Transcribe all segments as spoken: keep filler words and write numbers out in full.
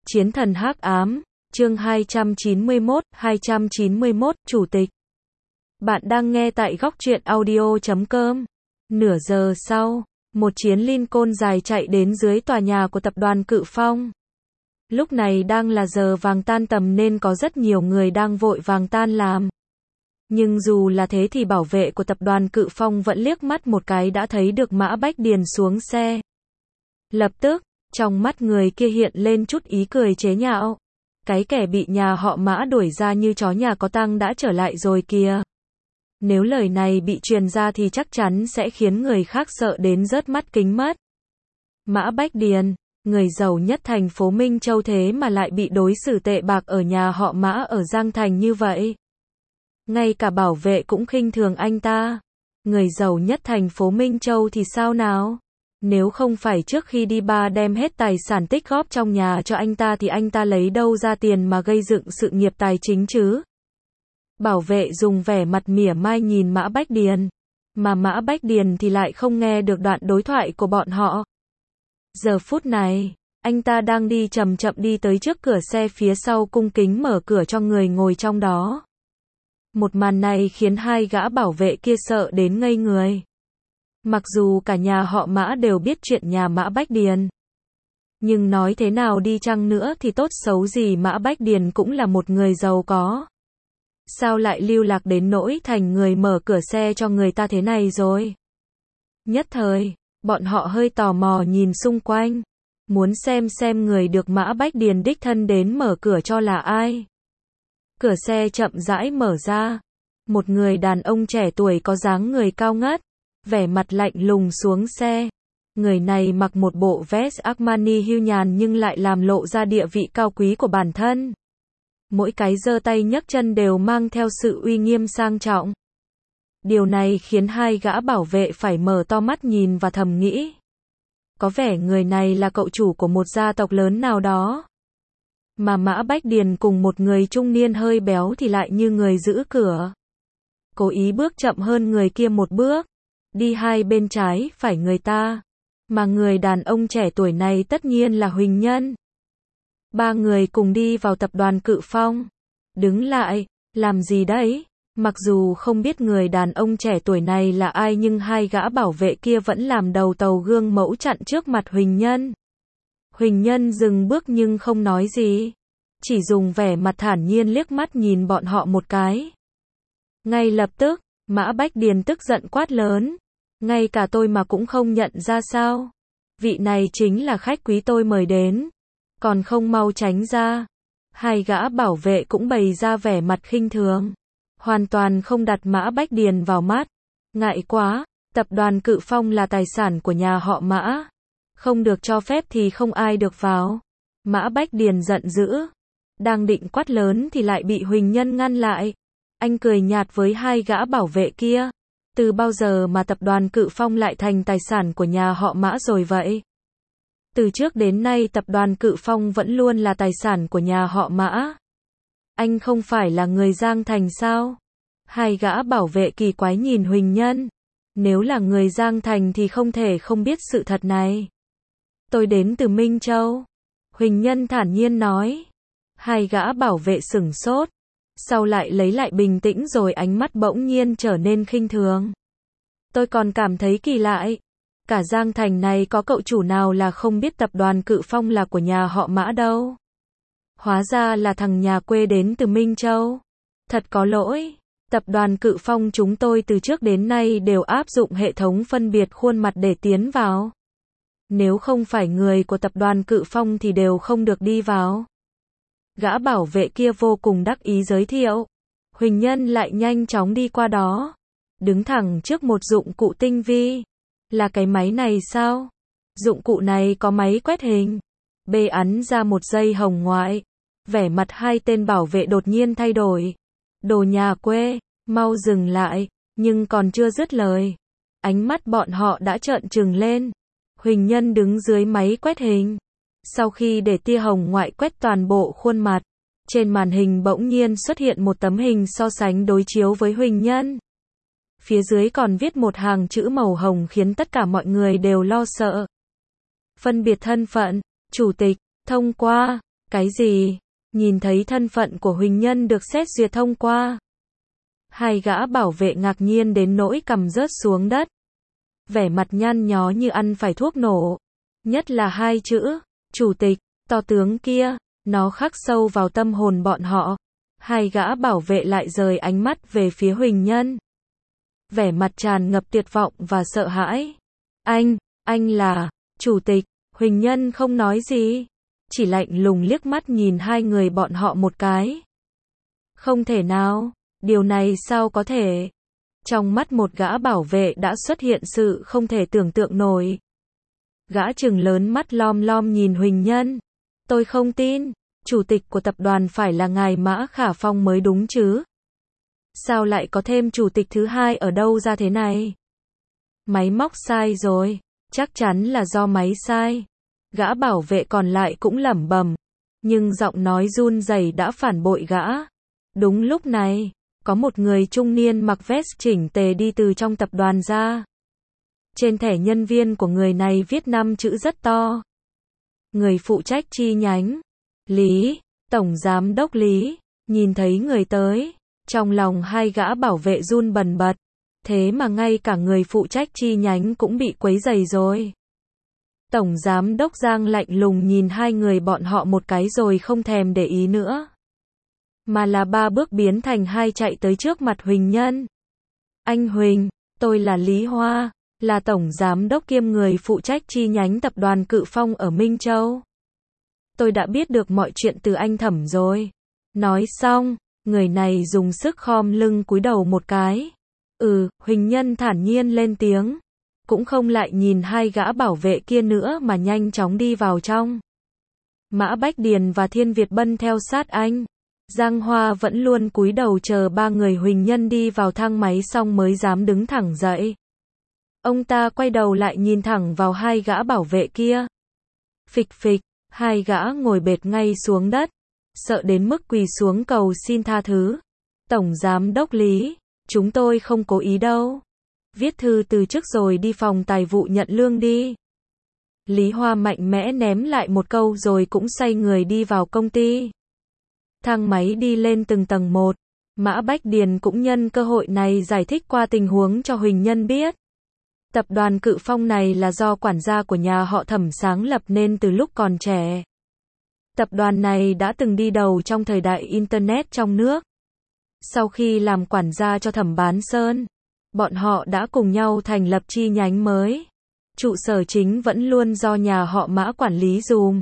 Chiến thần hắc ám, chương hai trăm chín mươi mốt, hai trăm chín mươi mốt, Chủ tịch. Bạn đang nghe tại góc truyện audio chấm com. Nửa giờ sau, một chiến Lincoln dài chạy đến dưới tòa nhà của tập đoàn Cự Phong. Lúc này đang là giờ vàng tan tầm nên có rất nhiều người đang vội vàng tan làm. Nhưng dù là thế thì bảo vệ của tập đoàn Cự Phong vẫn liếc mắt một cái đã thấy được Mã Bách Điền xuống xe. Lập tức, trong mắt người kia hiện lên chút ý cười chế nhạo. Cái kẻ bị nhà họ Mã đuổi ra như chó nhà có tang đã trở lại rồi kìa. Nếu lời này bị truyền ra thì chắc chắn sẽ khiến người khác sợ đến rớt mắt kính mất. Mã Bách Điền, người giàu nhất thành phố Minh Châu thế mà lại bị đối xử tệ bạc ở nhà họ Mã ở Giang Thành như vậy. Ngay cả bảo vệ cũng khinh thường anh ta. Người giàu nhất thành phố Minh Châu thì sao nào? Nếu không phải trước khi đi ba đem hết tài sản tích góp trong nhà cho anh ta thì anh ta lấy đâu ra tiền mà gây dựng sự nghiệp tài chính chứ? Bảo vệ dùng vẻ mặt mỉa mai nhìn Mã Bách Điền. Mà Mã Bách Điền thì lại không nghe được đoạn đối thoại của bọn họ. Giờ phút này, anh ta đang đi chậm chậm đi tới trước cửa xe phía sau cung kính mở cửa cho người ngồi trong đó. Một màn này khiến hai gã bảo vệ kia sợ đến ngây người. Mặc dù cả nhà họ Mã đều biết chuyện nhà Mã Bách Điền. Nhưng nói thế nào đi chăng nữa thì tốt xấu gì Mã Bách Điền cũng là một người giàu có. Sao lại lưu lạc đến nỗi thành người mở cửa xe cho người ta thế này rồi? Nhất thời, bọn họ hơi tò mò nhìn xung quanh. Muốn xem xem người được Mã Bách Điền đích thân đến mở cửa cho là ai. Cửa xe chậm rãi mở ra. Một người đàn ông trẻ tuổi có dáng người cao ngất. Vẻ mặt lạnh lùng xuống xe. Người này mặc một bộ vest Armani hưu nhàn nhưng lại làm lộ ra địa vị cao quý của bản thân. Mỗi cái giơ tay nhấc chân đều mang theo sự uy nghiêm sang trọng. Điều này khiến hai gã bảo vệ phải mở to mắt nhìn và thầm nghĩ. Có vẻ người này là cậu chủ của một gia tộc lớn nào đó. Mà Mã Bách Điền cùng một người trung niên hơi béo thì lại như người giữ cửa. Cố ý bước chậm hơn người kia một bước. Đi hai bên trái phải người ta. Mà người đàn ông trẻ tuổi này tất nhiên là Huỳnh Nhân. Ba người cùng đi vào tập đoàn Cự Phong. Đứng lại, làm gì đấy? Mặc dù không biết người đàn ông trẻ tuổi này là ai nhưng hai gã bảo vệ kia vẫn làm đầu tàu gương mẫu chặn trước mặt Huỳnh Nhân. Huỳnh Nhân dừng bước nhưng không nói gì. Chỉ dùng vẻ mặt thản nhiên liếc mắt nhìn bọn họ một cái. Ngay lập tức, Mã Bách Điền tức giận quát lớn. Ngay cả tôi mà cũng không nhận ra sao? Vị này chính là khách quý tôi mời đến. Còn không mau tránh ra. Hai gã bảo vệ cũng bày ra vẻ mặt khinh thường. Hoàn toàn không đặt Mã Bách Điền vào mắt. Ngại quá, tập đoàn Cự Phong là tài sản của nhà họ Mã. Không được cho phép thì không ai được vào. Mã Bách Điền giận dữ. Đang định quát lớn thì lại bị Huỳnh Nhân ngăn lại. Anh cười nhạt với hai gã bảo vệ kia. Từ bao giờ mà tập đoàn Cự Phong lại thành tài sản của nhà họ Mã rồi vậy? Từ trước đến nay tập đoàn Cự Phong vẫn luôn là tài sản của nhà họ Mã. Anh không phải là người Giang Thành sao? Hai gã bảo vệ kỳ quái nhìn Huỳnh Nhân. Nếu là người Giang Thành thì không thể không biết sự thật này. Tôi đến từ Minh Châu. Huỳnh Nhân thản nhiên nói. Hai gã bảo vệ sửng sốt. Sau lại lấy lại bình tĩnh rồi ánh mắt bỗng nhiên trở nên khinh thường. Tôi còn cảm thấy kỳ lạ. Cả Giang Thành này có cậu chủ nào là không biết tập đoàn Cự Phong là của nhà họ Mã đâu. Hóa ra là thằng nhà quê đến từ Minh Châu. Thật có lỗi. Tập đoàn Cự Phong chúng tôi từ trước đến nay đều áp dụng hệ thống phân biệt khuôn mặt để tiến vào. Nếu không phải người của tập đoàn Cự Phong thì đều không được đi vào. Gã bảo vệ kia vô cùng đắc ý giới thiệu. Huỳnh Nhân lại nhanh chóng đi qua đó. Đứng thẳng trước một dụng cụ tinh vi. Là cái máy này sao? Dụng cụ này có máy quét hình. Bê ấn ra một dây hồng ngoại. Vẻ mặt hai tên bảo vệ đột nhiên thay đổi. Đồ nhà quê, mau dừng lại. Nhưng còn chưa dứt lời. Ánh mắt bọn họ đã trợn trừng lên. Huỳnh Nhân đứng dưới máy quét hình. Sau khi để tia hồng ngoại quét toàn bộ khuôn mặt, trên màn hình bỗng nhiên xuất hiện một tấm hình so sánh đối chiếu với Huỳnh Nhân. Phía dưới còn viết một hàng chữ màu hồng khiến tất cả mọi người đều lo sợ. Phân biệt thân phận, chủ tịch, thông qua. Cái gì? Nhìn thấy thân phận của Huỳnh Nhân được xét duyệt thông qua. Hai gã bảo vệ ngạc nhiên đến nỗi cằm rớt xuống đất. Vẻ mặt nhăn nhó như ăn phải thuốc nổ. Nhất là hai chữ, chủ tịch, to tướng kia, nó khắc sâu vào tâm hồn bọn họ. Hai gã bảo vệ lại rời ánh mắt về phía Huỳnh Nhân. Vẻ mặt tràn ngập tuyệt vọng và sợ hãi. Anh, anh là, chủ tịch, Huỳnh Nhân không nói gì. Chỉ lạnh lùng liếc mắt nhìn hai người bọn họ một cái. Không thể nào, điều này sao có thể? Trong mắt một gã bảo vệ đã xuất hiện sự không thể tưởng tượng nổi. Gã trừng lớn mắt lom lom nhìn Huỳnh Nhân. Tôi không tin, chủ tịch của tập đoàn phải là ngài Mã Khả Phong mới đúng chứ. Sao lại có thêm chủ tịch thứ hai ở đâu ra thế này? Máy móc sai rồi, chắc chắn là do máy sai. Gã bảo vệ còn lại cũng lẩm bẩm, nhưng giọng nói run rẩy đã phản bội gã. Đúng lúc này, có một người trung niên mặc vest chỉnh tề đi từ trong tập đoàn ra. Trên thẻ nhân viên của người này viết năm chữ rất to. Người phụ trách chi nhánh. Lý, Tổng Giám đốc Lý, nhìn thấy người tới, trong lòng hai gã bảo vệ run bần bật. Thế mà ngay cả người phụ trách chi nhánh cũng bị quấy rầy rồi. Tổng Giám đốc Giang lạnh lùng nhìn hai người bọn họ một cái rồi không thèm để ý nữa. Mà là ba bước biến thành hai chạy tới trước mặt Huỳnh Nhân. Anh Huỳnh, tôi là Lý Hoa, là Tổng Giám đốc kiêm người phụ trách chi nhánh tập đoàn Cự Phong ở Minh Châu. Tôi đã biết được mọi chuyện từ anh Thẩm rồi. Nói xong, người này dùng sức khom lưng cúi đầu một cái. Ừ, Huỳnh Nhân thản nhiên lên tiếng. Cũng không lại nhìn hai gã bảo vệ kia nữa mà nhanh chóng đi vào trong. Mã Bách Điền và Thiên Việt Bân theo sát anh. Giang Hoa vẫn luôn cúi đầu chờ ba người Huỳnh Nhân đi vào thang máy xong mới dám đứng thẳng dậy. Ông ta quay đầu lại nhìn thẳng vào hai gã bảo vệ kia. Phịch phịch, hai gã ngồi bệt ngay xuống đất, sợ đến mức quỳ xuống cầu xin tha thứ. Tổng Giám đốc Lý, chúng tôi không cố ý đâu. Viết thư từ chức rồi đi phòng tài vụ nhận lương đi. Lý Hoa mạnh mẽ ném lại một câu rồi cũng xoay người đi vào công ty. Thang máy đi lên từng tầng một. Mã Bách Điền cũng nhân cơ hội này giải thích qua tình huống cho Huỳnh Nhân biết. Tập đoàn Cự Phong này là do quản gia của nhà họ Thẩm sáng lập nên từ lúc còn trẻ. Tập đoàn này đã từng đi đầu trong thời đại Internet trong nước. Sau khi làm quản gia cho Thẩm Bán Sơn, bọn họ đã cùng nhau thành lập chi nhánh mới. Trụ sở chính vẫn luôn do nhà họ Mã quản lý dùm.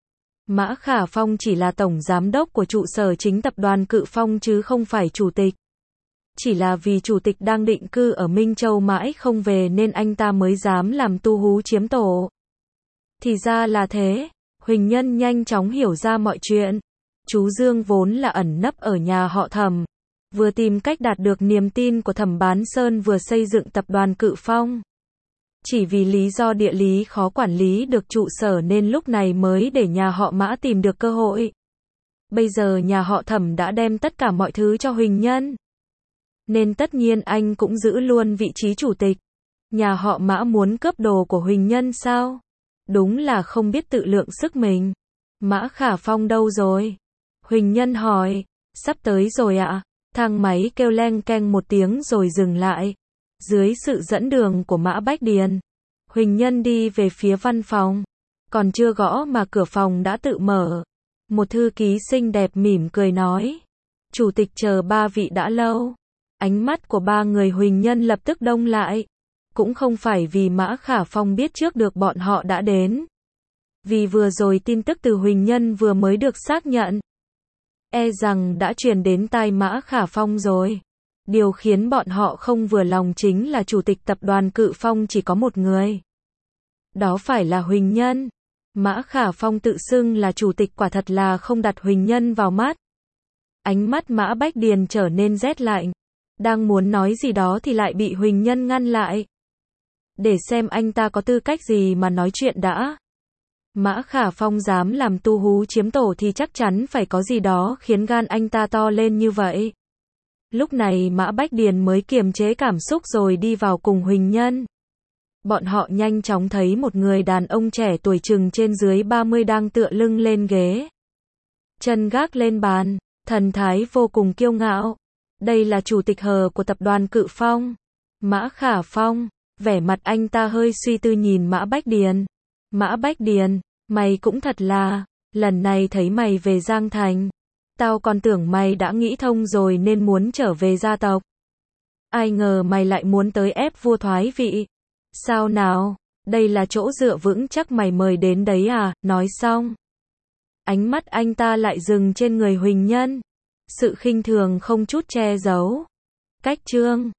Mã Khả Phong chỉ là tổng giám đốc của trụ sở chính tập đoàn Cự Phong chứ không phải chủ tịch. Chỉ là vì chủ tịch đang định cư ở Minh Châu mãi không về nên anh ta mới dám làm tu hú chiếm tổ. Thì ra là thế, Huỳnh Nhân nhanh chóng hiểu ra mọi chuyện. Chú Dương vốn là ẩn nấp ở nhà họ Thẩm, vừa tìm cách đạt được niềm tin của Thẩm Bán Sơn vừa xây dựng tập đoàn Cự Phong. Chỉ vì lý do địa lý khó quản lý được trụ sở nên lúc này mới để nhà họ Mã tìm được cơ hội. Bây giờ nhà họ Thẩm đã đem tất cả mọi thứ cho Huỳnh Nhân. Nên tất nhiên anh cũng giữ luôn vị trí chủ tịch. Nhà họ Mã muốn cướp đồ của Huỳnh Nhân sao? Đúng là không biết tự lượng sức mình. Mã Khả Phong đâu rồi? Huỳnh Nhân hỏi. Sắp tới rồi ạ. Thang máy kêu leng keng một tiếng rồi dừng lại. Dưới sự dẫn đường của Mã Bách Điền, Huỳnh Nhân đi về phía văn phòng. Còn chưa gõ mà cửa phòng đã tự mở. Một thư ký xinh đẹp mỉm cười nói. Chủ tịch chờ ba vị đã lâu. Ánh mắt của ba người Huỳnh Nhân lập tức đông lại. Cũng không phải vì Mã Khả Phong biết trước được bọn họ đã đến. Vì vừa rồi tin tức từ Huỳnh Nhân vừa mới được xác nhận. E rằng đã truyền đến tai Mã Khả Phong rồi. Điều khiến bọn họ không vừa lòng chính là chủ tịch tập đoàn Cự Phong chỉ có một người. Đó phải là Huỳnh Nhân. Mã Khả Phong tự xưng là chủ tịch quả thật là không đặt Huỳnh Nhân vào mắt. Ánh mắt Mã Bách Điền trở nên rét lạnh. Đang muốn nói gì đó thì lại bị Huỳnh Nhân ngăn lại. Để xem anh ta có tư cách gì mà nói chuyện đã. Mã Khả Phong dám làm tu hú chiếm tổ thì chắc chắn phải có gì đó khiến gan anh ta to lên như vậy. Lúc này Mã Bách Điền mới kiềm chế cảm xúc rồi đi vào cùng Huỳnh Nhân. Bọn họ nhanh chóng thấy một người đàn ông trẻ tuổi chừng trên dưới ba mươi đang tựa lưng lên ghế. chân gác lên bàn, thần thái vô cùng kiêu ngạo. Đây là chủ tịch hờ của tập đoàn Cự Phong. Mã Khả Phong, vẻ mặt anh ta hơi suy tư nhìn Mã Bách Điền. Mã Bách Điền, mày cũng thật là, lần này thấy mày về Giang Thành, tao còn tưởng mày đã nghĩ thông rồi nên muốn trở về gia tộc. Ai ngờ mày lại muốn tới ép vua thoái vị. Sao nào, đây là chỗ dựa vững chắc mày mời đến đấy à, nói xong. Ánh mắt anh ta lại dừng trên người Huỳnh Nhân. Sự khinh thường không chút che giấu. Cách trương.